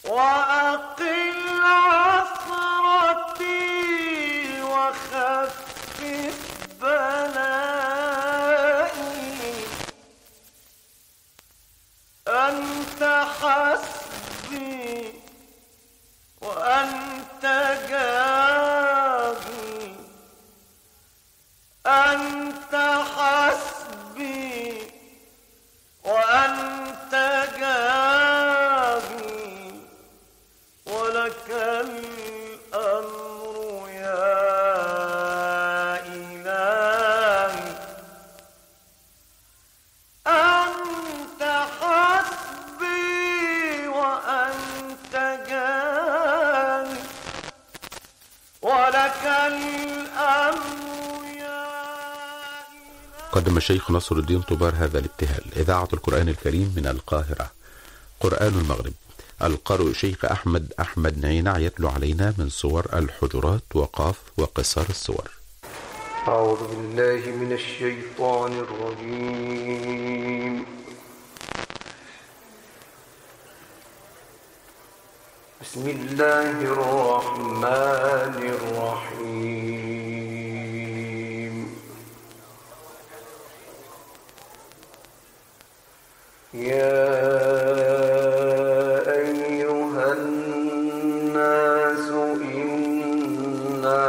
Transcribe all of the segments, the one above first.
وأقل عثرتي وخفف بلائي، أنت حسبي وأنت جاهي، أنت حسبي وأنت جاهي، ولك الأمر يا إلهي، أنت حسبي وأنت جاهي، ولك الأمر يا إلهي. قدم الشيخ نصر الدين طوبار هذا الابتهال. إذاعة القرآن الكريم من القاهرة. قرآن المغرب. القارئ شيخ أحمد نعينع يتلو علينا من صور الحجرات وقاف وقصار الصور. أعوذ بالله من الشيطان الرجيم. بسم الله الرحمن الرحيم. يا أيها الناس إنا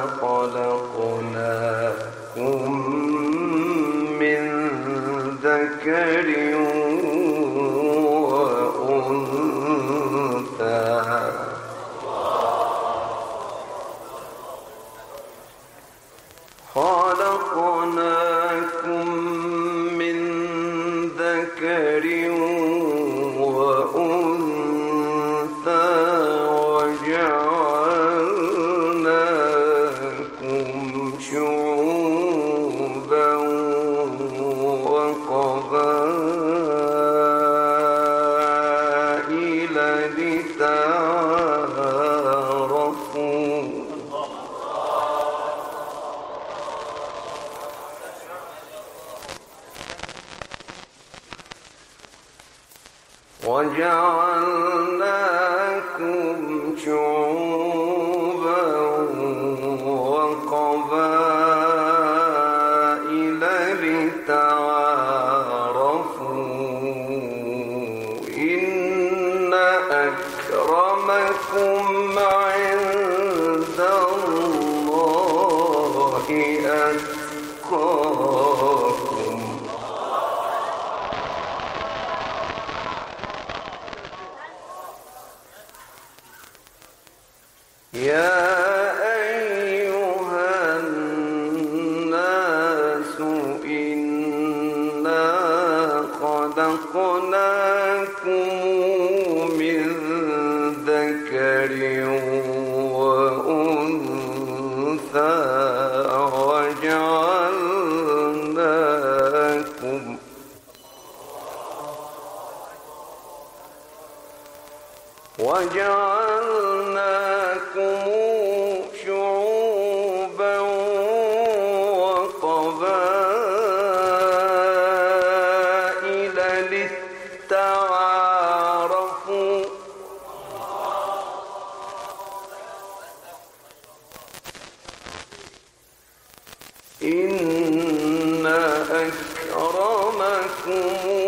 خلقناكم من ذكر خلقناكم من ذكر وأنثى وجعلناكم شعوبا وقبائل لتعارفوا. وجعلناكم شعوبا وقبائل لتعارفوا. إن أكرمكم عند الله أتقاكم. يا أيها الناس إنا خلقناكم من ذكر وأنثى وجعلناكم شعوبا وقبائل لتعارفوا. إن أكرمكم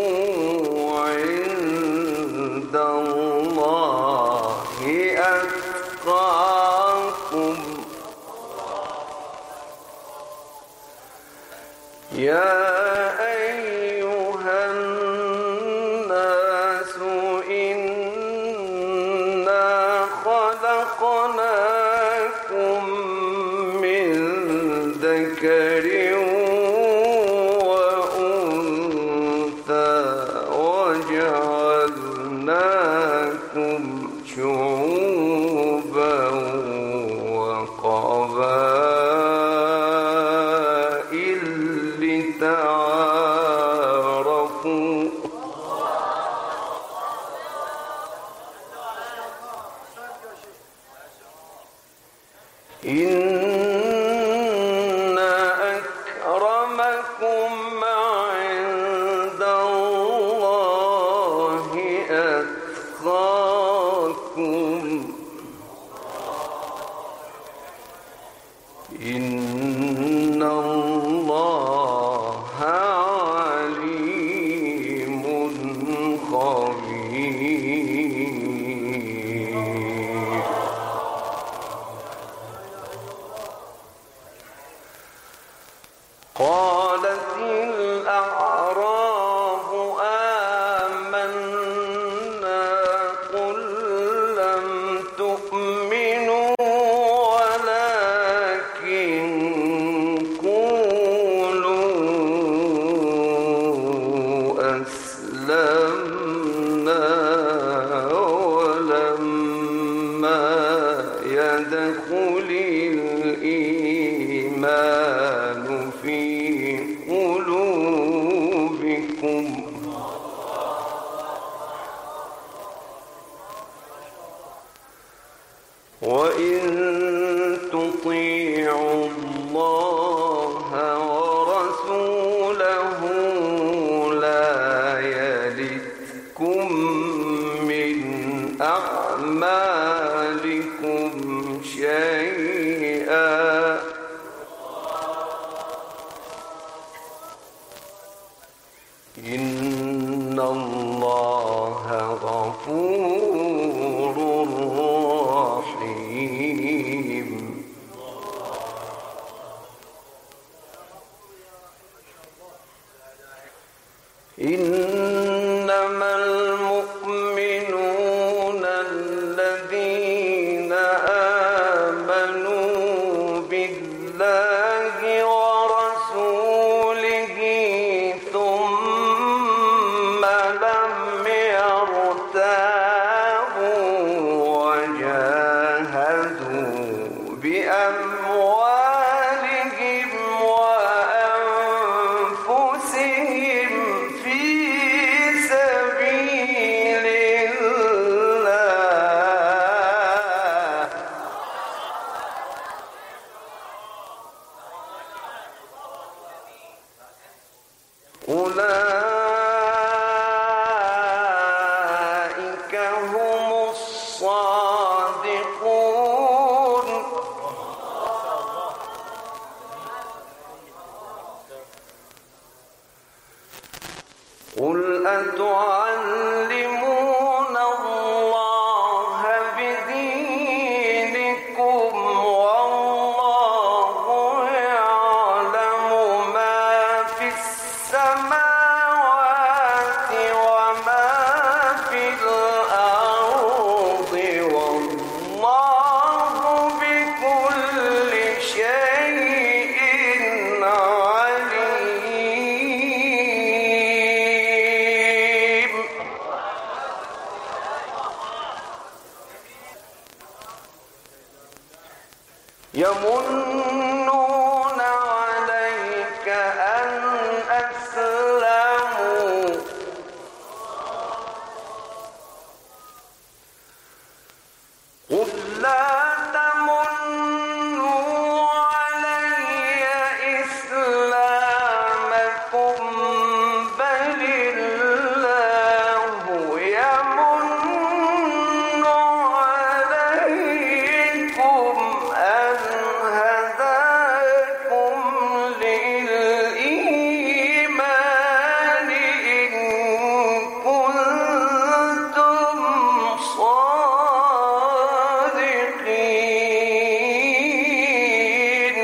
عند الله أتقاكم. يا أيها الناس إنا خلقناكم من ذكر وأنثى وجعلناكم شعوبا وقبائل لتعارفوا. إن أكرمكم عند الله أتقاكم. وإن تطيعوا الله ورسوله لا يلتكم من أعمالكم شيئا إن الله غفور رحيم. إنما المؤمنون الذين آمنوا بالله ورسوله ثم لم يرتابوا وجاهدوا بأموالهم وأنفسهم في سبيل الله أولئك هم الصادقون. قل أتعلمون الله بدينكم والله يعلم ما في السماوات وما في الأرض والله بكل شيء عليم. يمنون عليك أن أسلموا قل لا تمنوا علي إسلامكم بل الله يمن عليكم أن هداكم للإيمان إن كنتم صادقين.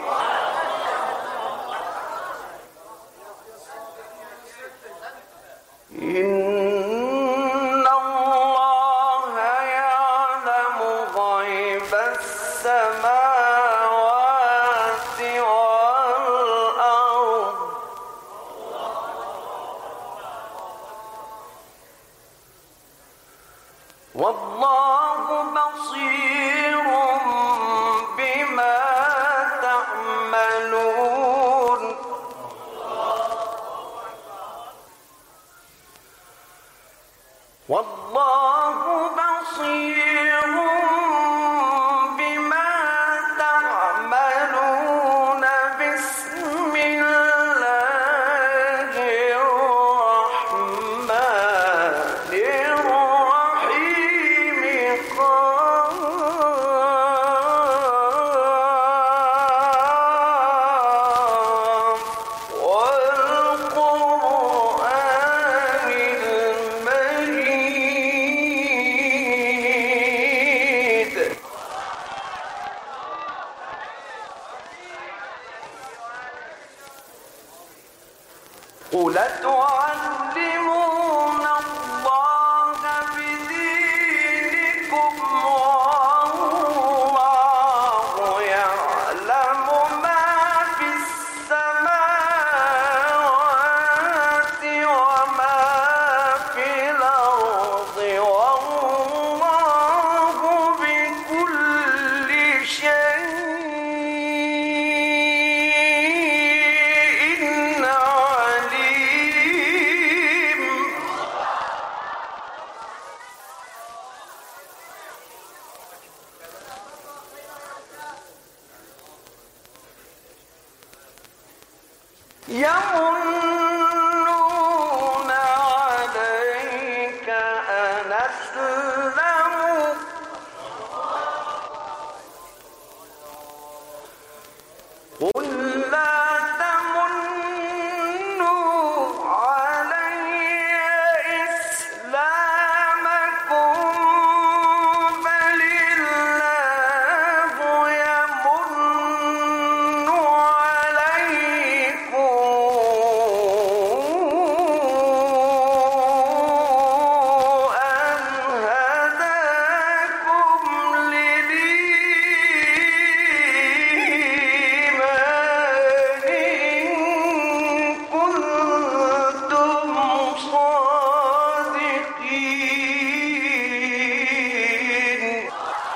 إن الله يعلم غيب السماوات والأرض والله بصير بما تعملون. والله بصير بما تعملون. بسم الله الرحمن الرحيم. قال يمنون عليك أن أسلموا قل لا تمنوا علي إسلامكم بل الله يمن عليكم أن هداكم للإيمان إن كنتم صادقين.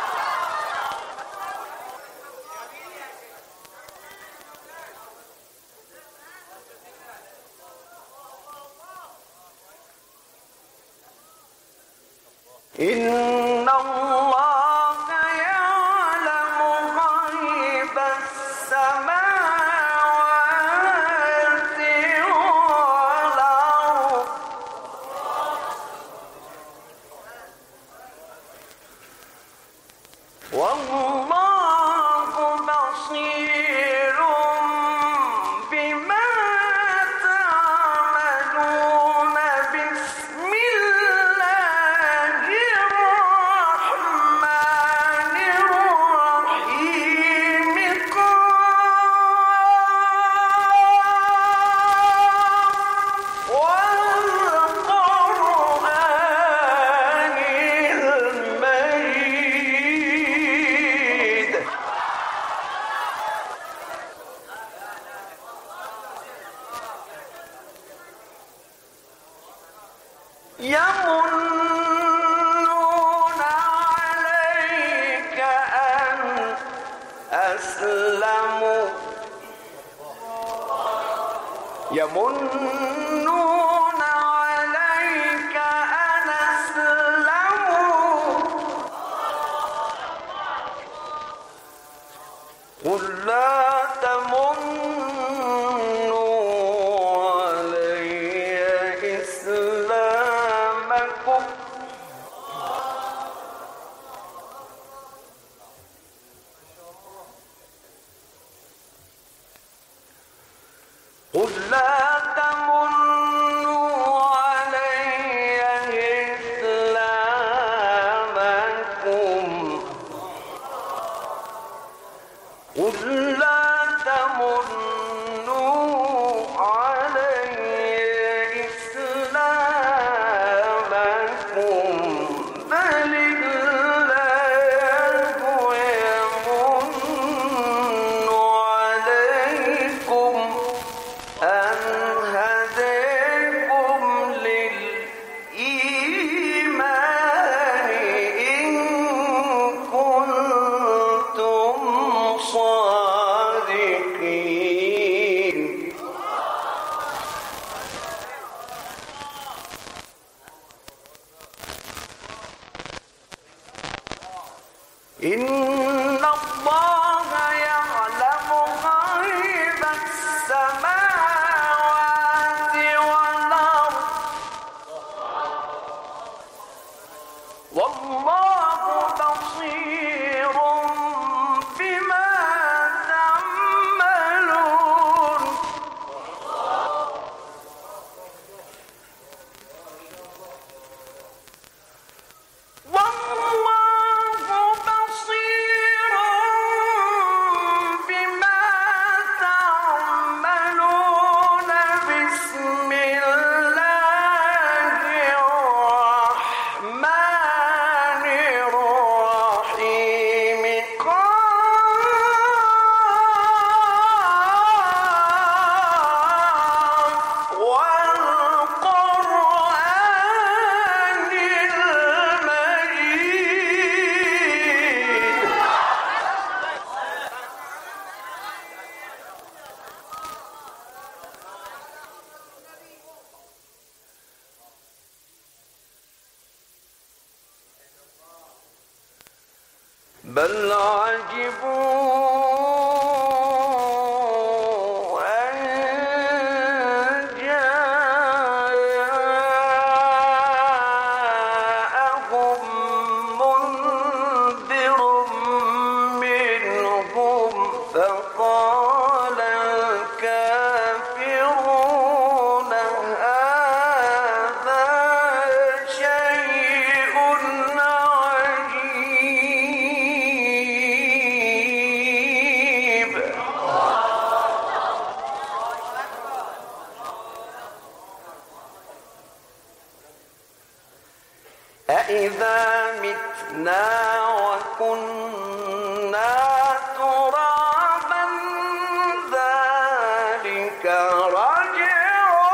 إن الله يعلم غيب السماوات والأرض والله بصير بما تعملون. بسم الله الرحمن الرحيم قاف والقرآن المجيد. يمنون عليك أن أسلموا يمنون عليك أن أسلموا قل لا تمنوا علي إسلامكم قل لا تمنوا علي إسلامكم قل لا تمنوا علي إسلامكم بل الله يمن عليكم أن هداكم للإيمان إن كنتم صادقين. إن الله يعلم غيب السماوات والأرض والله بصير بما تعملون. والله بصير بما تعملون. بسم الله الرحمن الرحيم قاف والقرآن المجيد. بل عجبوا أن متنا وكنا ترابا ذلك رجع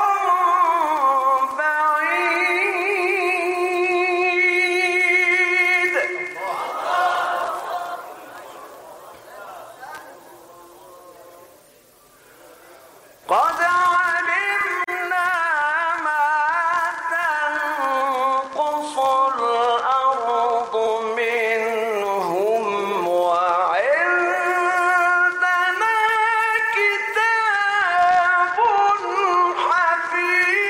بعيد. قد علمنا ما تنقص الأرض منهم وعندنا كتاب حفيظ.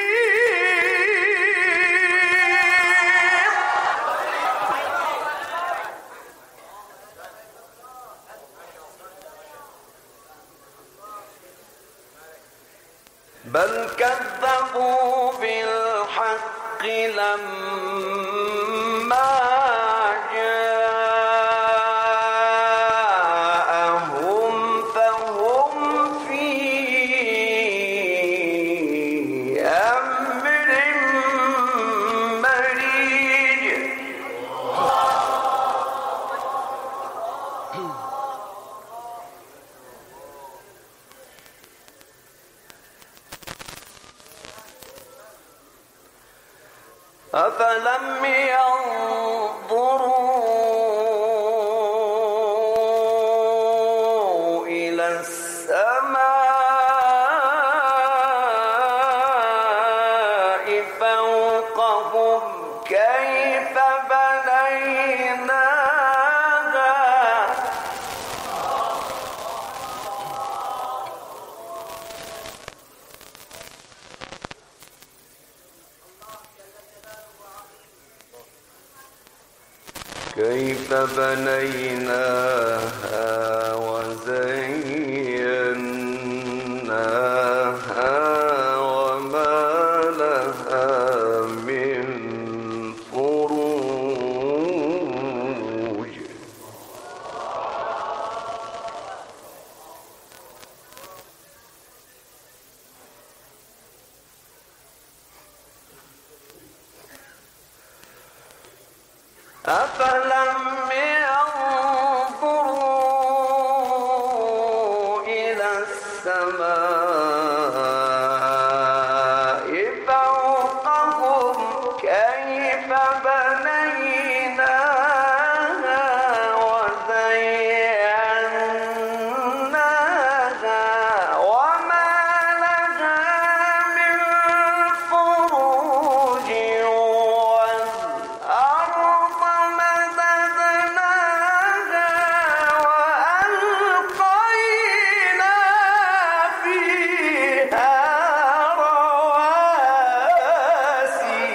بل كذبوا بالحق لما جاءهم فهم في أمر مريج. أفلم ينظروا إلى السماء فوقهم كيف بنيناها وزيناها وما لها من فروج. أفلم ينظروا إلى السماء فوقهم كيف بنيناها وزيناها وما لها من فروج والأرض مددناها وألقينا فيها رواسي.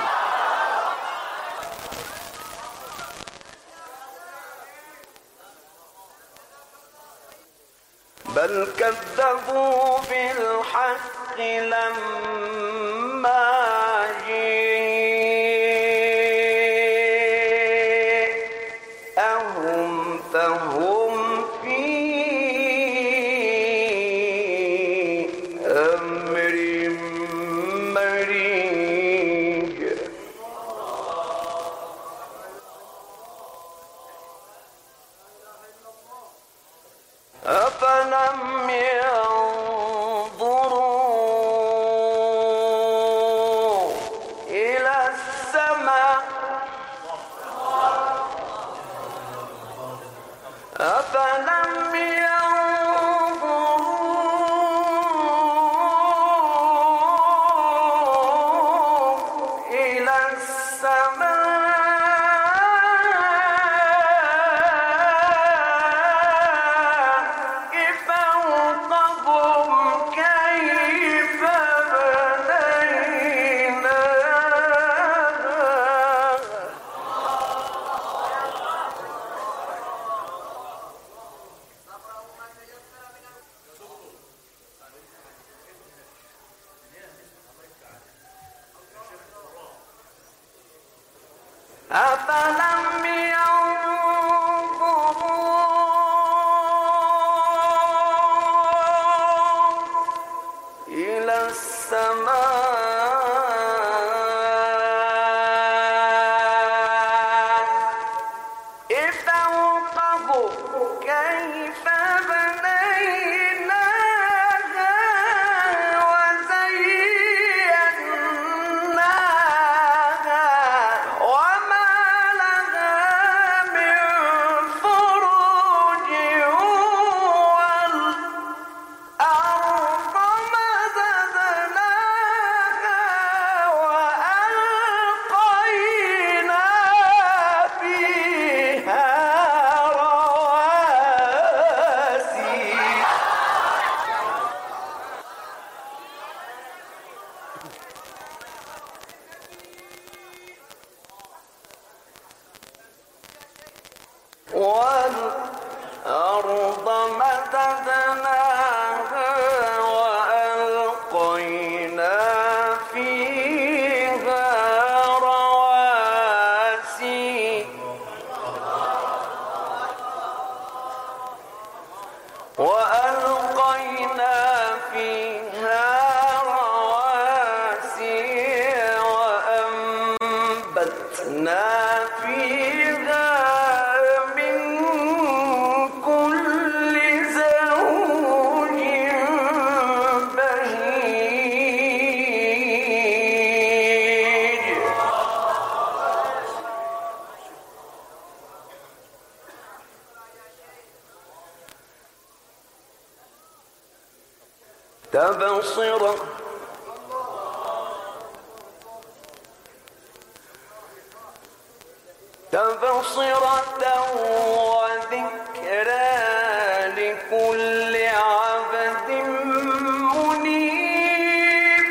بل كذبوا بالحق لما جاءهم فهم في أمر مريج. أفلم ينظروا إلى السماء أفلم ينظروا إلى السماء فوقهم كيف أفلم ينظروا إلى السماء كيف بنيناها وزيناها وما لها من فروج والأرض مددناها وألقينا فيها رواسي والأرض مددناها وألقينا فيها رواسي وألقينا فيها رواسي وأنبتنا فيها من كل زوج بهيج تبصرة وذكرى لكل عبد منيب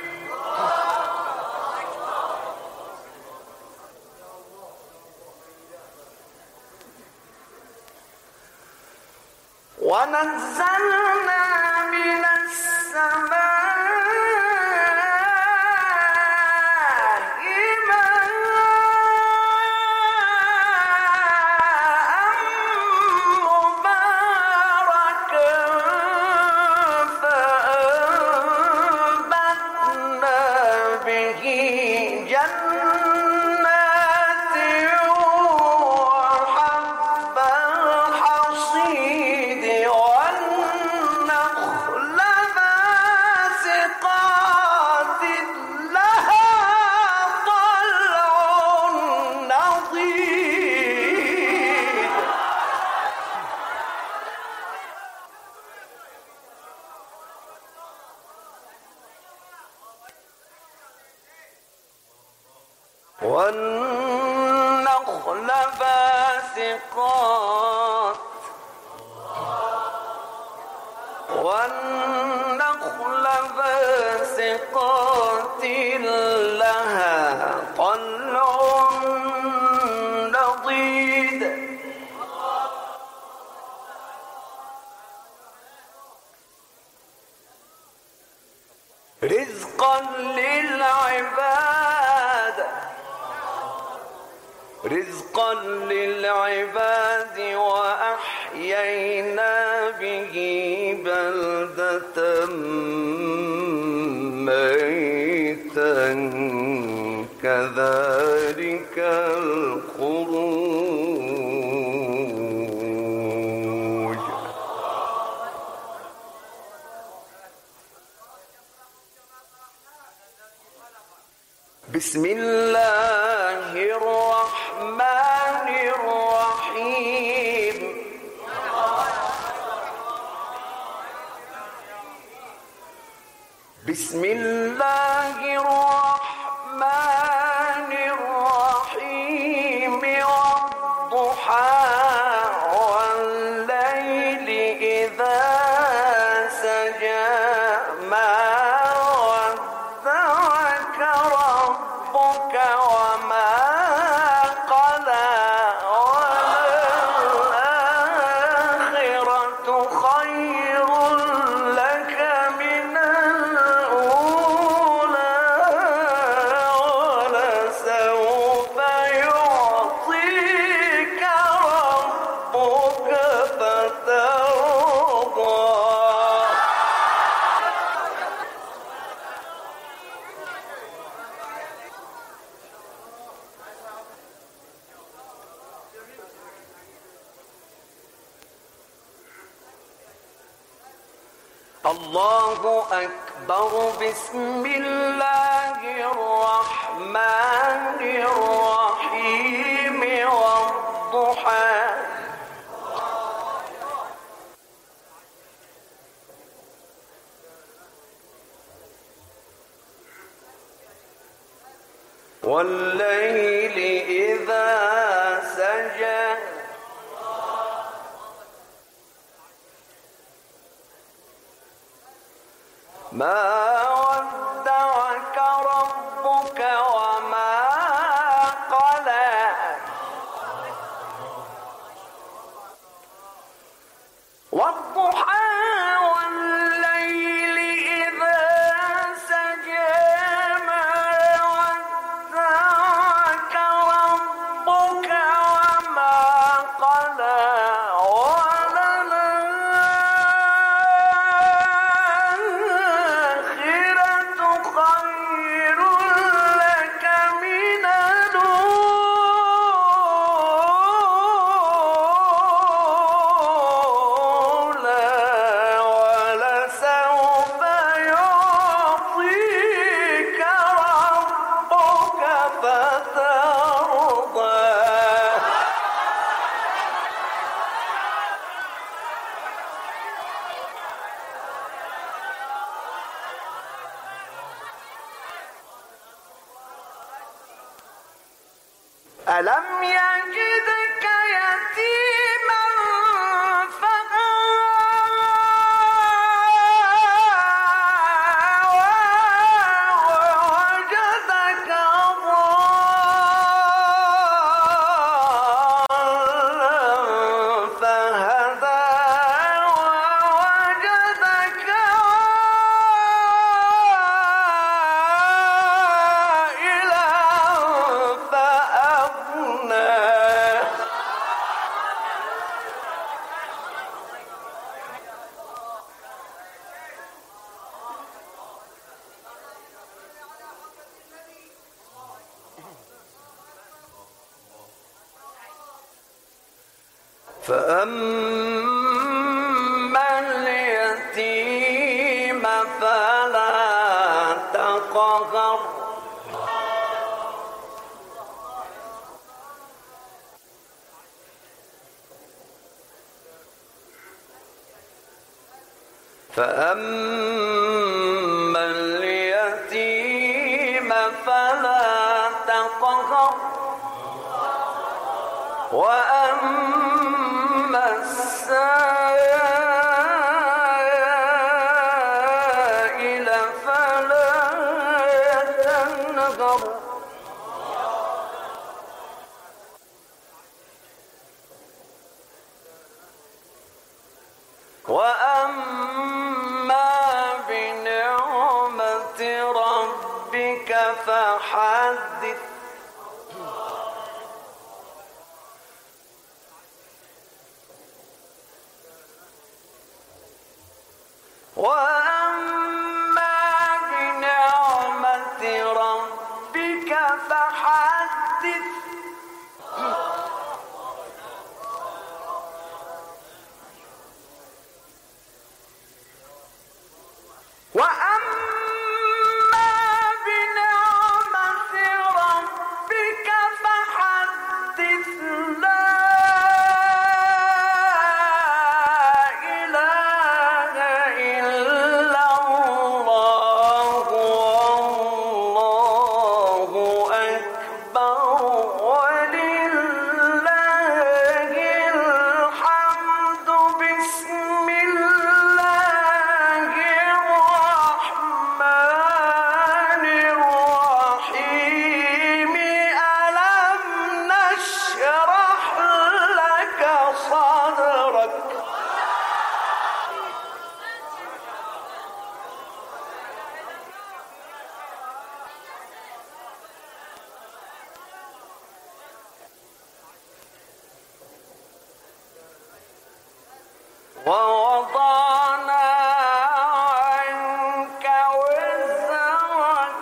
ونزلنا من السماء ماء مباركا فأنبتنا به جنات وحب الحصيد والنخل باسقات لها طلع نضيد والنخل باسقات لها طلع نضيد رزقا للعباد وأحيينا به بلدة ميتا كذلك الخروج بسم الله الرحمن الرحيم بسم الله الرحمن الرحيم والضحى والليل إذا سجى ما ودعك ربك وما قلى وللآخرة خير لك من الأولى ولسوف يعطيك الله أكبر. بسم الله الرحمن الرحيم. والضحى والليل إذا سجى ما ودعك ربك وما قلى والضحى والليل إذا سجى ما ودعك ربك وما قلى ألم يجدك يتيما فآوى ووجدك ضالا فهدى ووجدك عائلا فأغنى. فأما اليتيم فلا تقهر فأما اليتيم فلا تقهر وأما السائل فلا تنهر. وأما بنعمة ربك فحدث. وأما بنعمة ربك فحدث. وأما بنعمة ربك فحدث. لا إله إلا الله والله أكبر ولله الحمد. بسم الله الرحمن الرحيم. ألم نشرح لك صدرك. ووضعنا عنك وزرك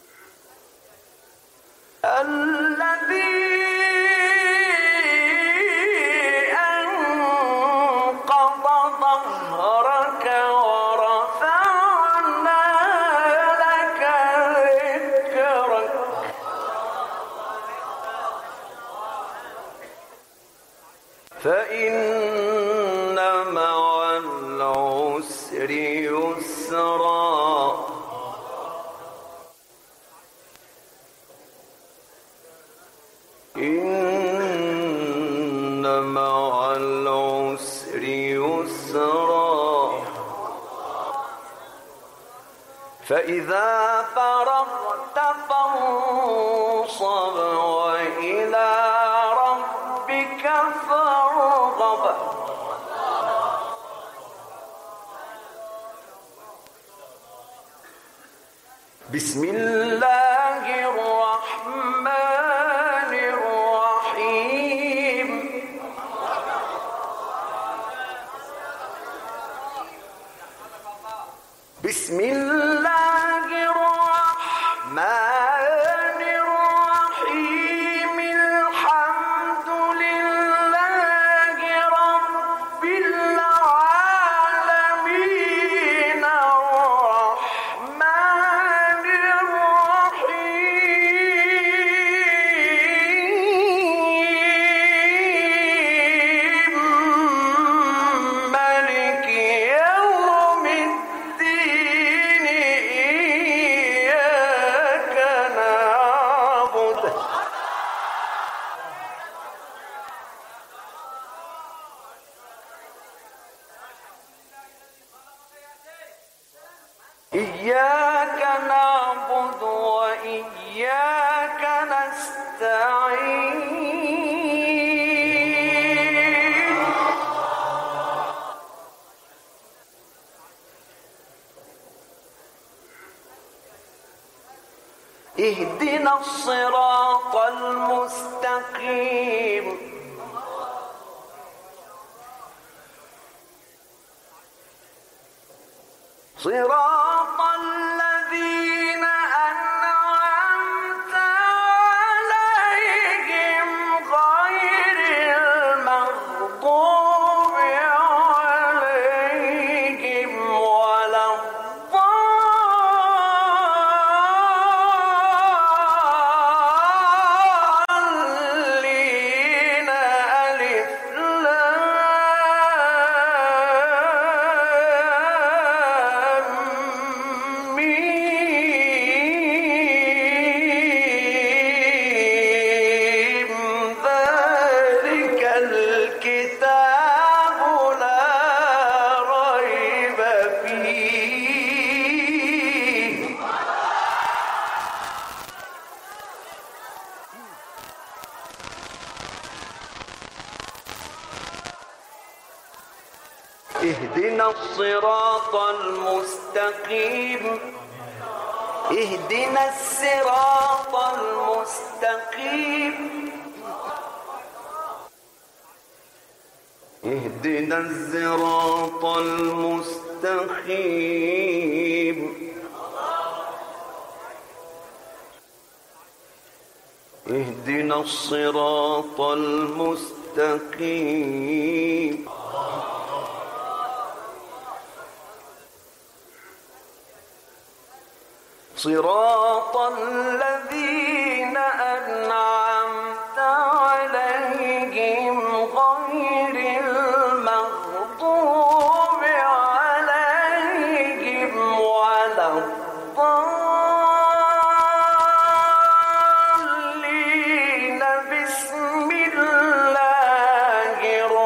الذي فإن مع العسر يسرا إن مع العسر يسرا فإذا فرغت فانصب وإلى ربك فارغب بسم الله الرحمن الرحيم بسم الله الرحمن الرحيم الحمد لله رب العالمين الرحمن الرحيم مالك يوم الدين إياك نعبد إياك نعبد وإياك نستعين اهدنا الصراط المستقيم صراط الذين أنعمت عليهم غير المغضوب عليهم ولا الضالين ألف لام ميم ذلك الكتاب لا ريب فيه اهدنا الصراط المستقيم اهدنا الصراط المستقيم اهدنا الصراط المستقيم اهدنا الصراط المستقيم صراط الذين أنعمت عليهم غير المغضوب عليهم ولا الضالين بسم الله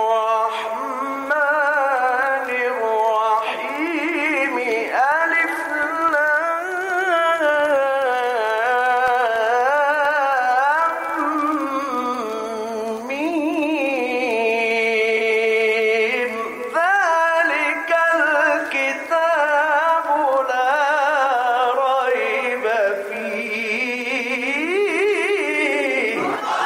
الرحمن الرحيم ألف ميم ذلك الكتاب لا ريب فيه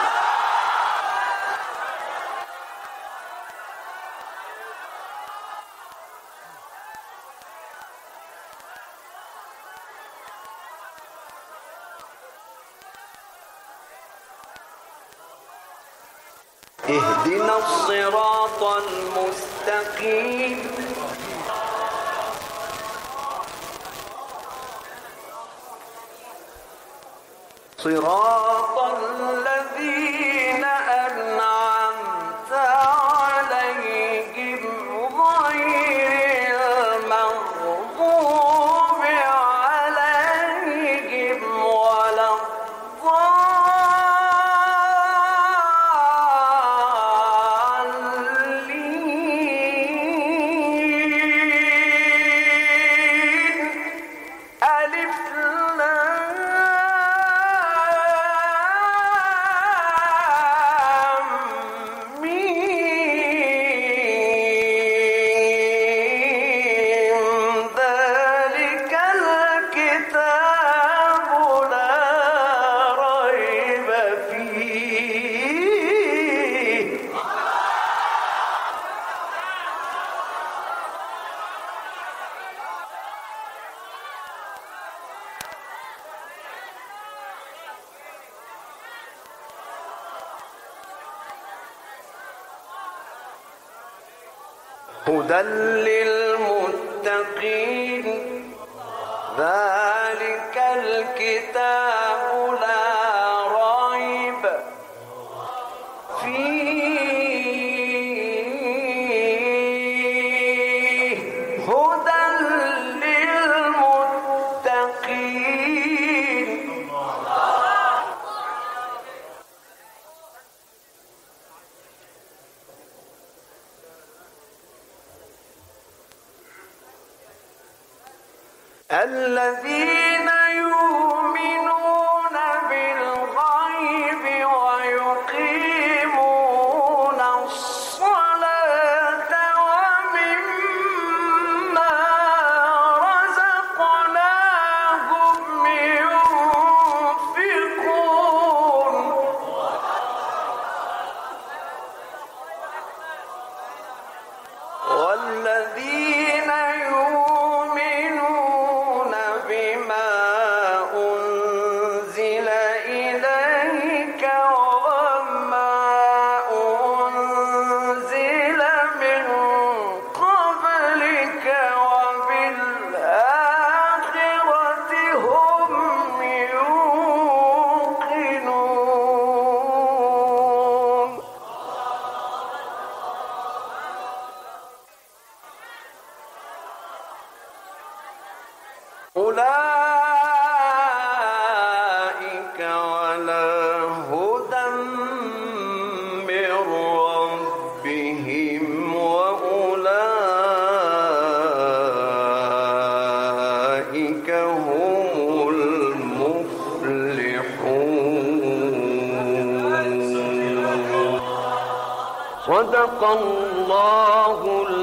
اهدنا الصراط المستقيم صراط الذين أنعمت عليهم هدى للمتقين ذلك الكتاب لا ريب فيه هدى للمتقين الذين يؤمنون بالغيب ويقيمون الصلاة ومما رزقناهم ينفقون والذين يؤمنون بما أنزل إليك وما أنزل من قبلك وبالآخرة هم يوقنون أولئك على هدى من ربهم وأولئك هم المفلحون صدق الله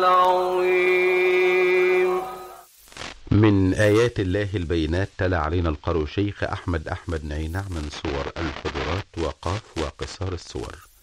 العظيم. من آيات الله البينات تلا علينا القارئ شيخ أحمد نعينع من سور الحجرات وقاف وقصار السور.